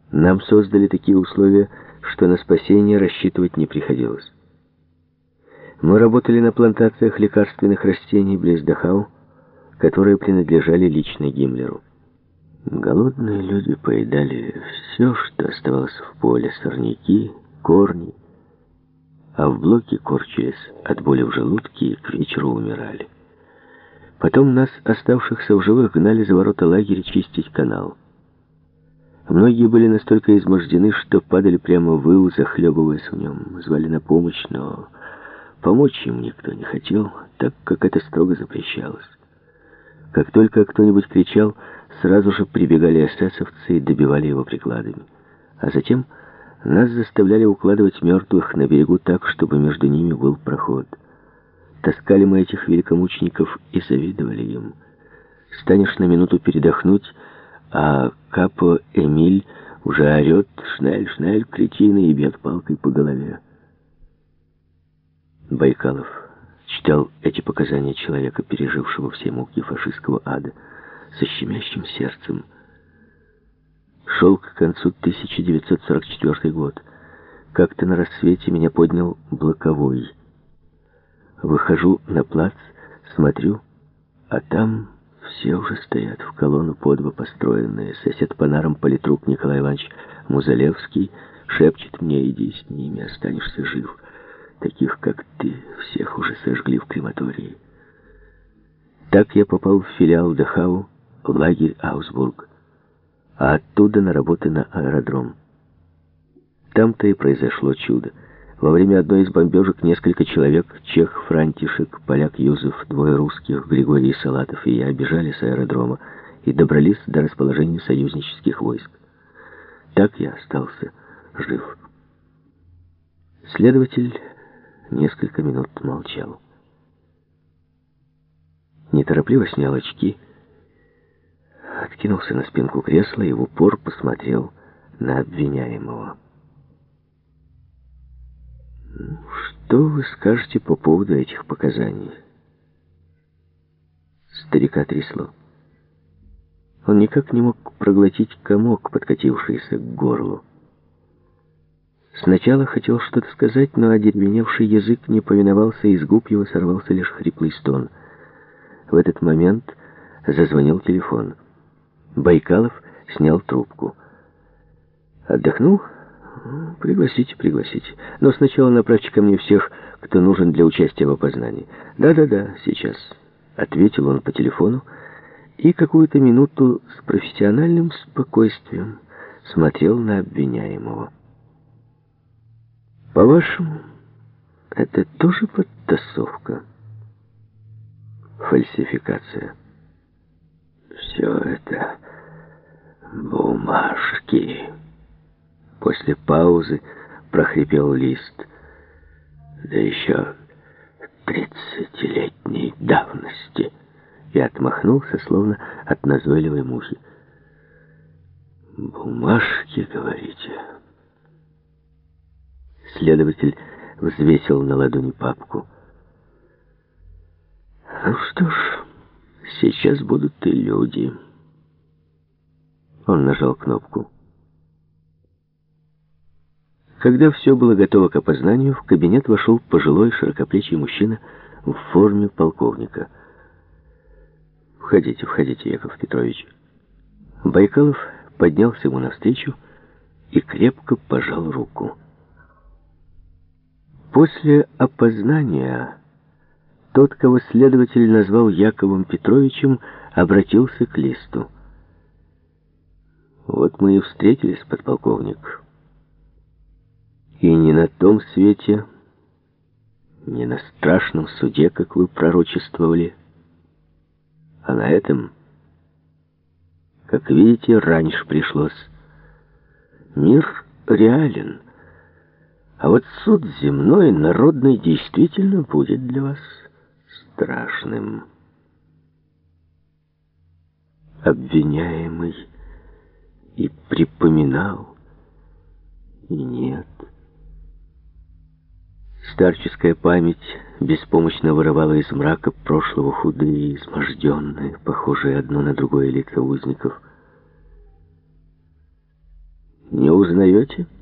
Нам создали такие условия, что на спасение рассчитывать не приходилось. Мы работали на плантациях лекарственных растений близ Дахау, которые принадлежали лично Гиммлеру. Голодные люди поедали все, что оставалось в поле: сорняки, корни, а в блоке корчились от боли в желудке и к вечеру умирали. Потом нас, оставшихся в живых, гнали за ворота лагеря чистить канал. Многие были настолько измождены, что падали прямо в ил, захлебываясь в нем. Звали на помощь, но помочь им никто не хотел, так как это строго запрещалось. Как только кто-нибудь кричал, сразу же прибегали эсэсовцы и добивали его прикладами. А затем нас заставляли укладывать мертвых на берегу так, чтобы между ними был проход. Таскали мы этих великомучеников и завидовали им. Станешь на минуту передохнуть, а Капо Эмиль уже орет: «Шнель, шнель, кретины!» и бьет палкой по голове. Байкалов читал эти показания человека, пережившего все муки фашистского ада, со щемящим сердцем. Шел к концу 1944 год. Как-то на рассвете меня поднял Блоковой. Выхожу на плац, смотрю, а там все уже стоят в колонну по два построенные. Сосед по нарам политрук Николай Иванович Музалевский шепчет мне: «Иди с ними, останешься жив. Таких, как ты, всех уже сожгли в крематории». Так я попал в филиал Дахау, в лагерь Аусбург, а оттуда на работы на аэродром. Там-то и произошло чудо. Во время одной из бомбежек несколько человек, чех Франтишек, поляк Юзеф, двое русских, Григорий Салатов и я, бежали с аэродрома и добрались до расположения союзнических войск. Так я остался жив. Следователь несколько минут молчал. Неторопливо снял очки, откинулся на спинку кресла и в упор посмотрел на обвиняемого. «Что вы скажете по поводу этих показаний?» Старика трясло. Он никак не мог проглотить комок, подкатившийся к горлу. Сначала хотел что-то сказать, но одеревеневший язык не повиновался, и с губ его сорвался лишь хриплый стон. В этот момент зазвонил телефон. Байкалов снял трубку. «Отдохнул? Пригласите, пригласите. Но сначала направьте ко мне всех, кто нужен для участия в опознании». «Да, сейчас», — ответил он по телефону, и какую-то минуту с профессиональным спокойствием смотрел на обвиняемого. «По-вашему, это тоже подтасовка? Фальсификация?» «Все это бумажки». После паузы прохрипел Лист. «Да еще 30-летней давности». И отмахнулся, словно от назойливой мухи. «Бумажки, говорите?» Следователь взвесил на ладони папку. «Ну что ж, сейчас будут и люди». Он нажал кнопку. Когда все было готово к опознанию, в кабинет вошел пожилой широкоплечий мужчина в форме полковника. «Входите, входите, Яков Петрович». Байкалов поднялся ему навстречу и крепко пожал руку. После опознания тот, кого следователь назвал Яковом Петровичем, обратился к Листу. «Вот мы и встретились, подполковник. И не на том свете, не на страшном суде, как вы пророчествовали, а на этом, как видите, раньше пришлось. Мир реален, а вот суд земной, народный, действительно будет для вас страшным». Обвиняемый и припоминал, и нет. Старческая память беспомощно вырывала из мрака прошлого худые, изможденные, похожие одно на другое лица узников. Не узнаете?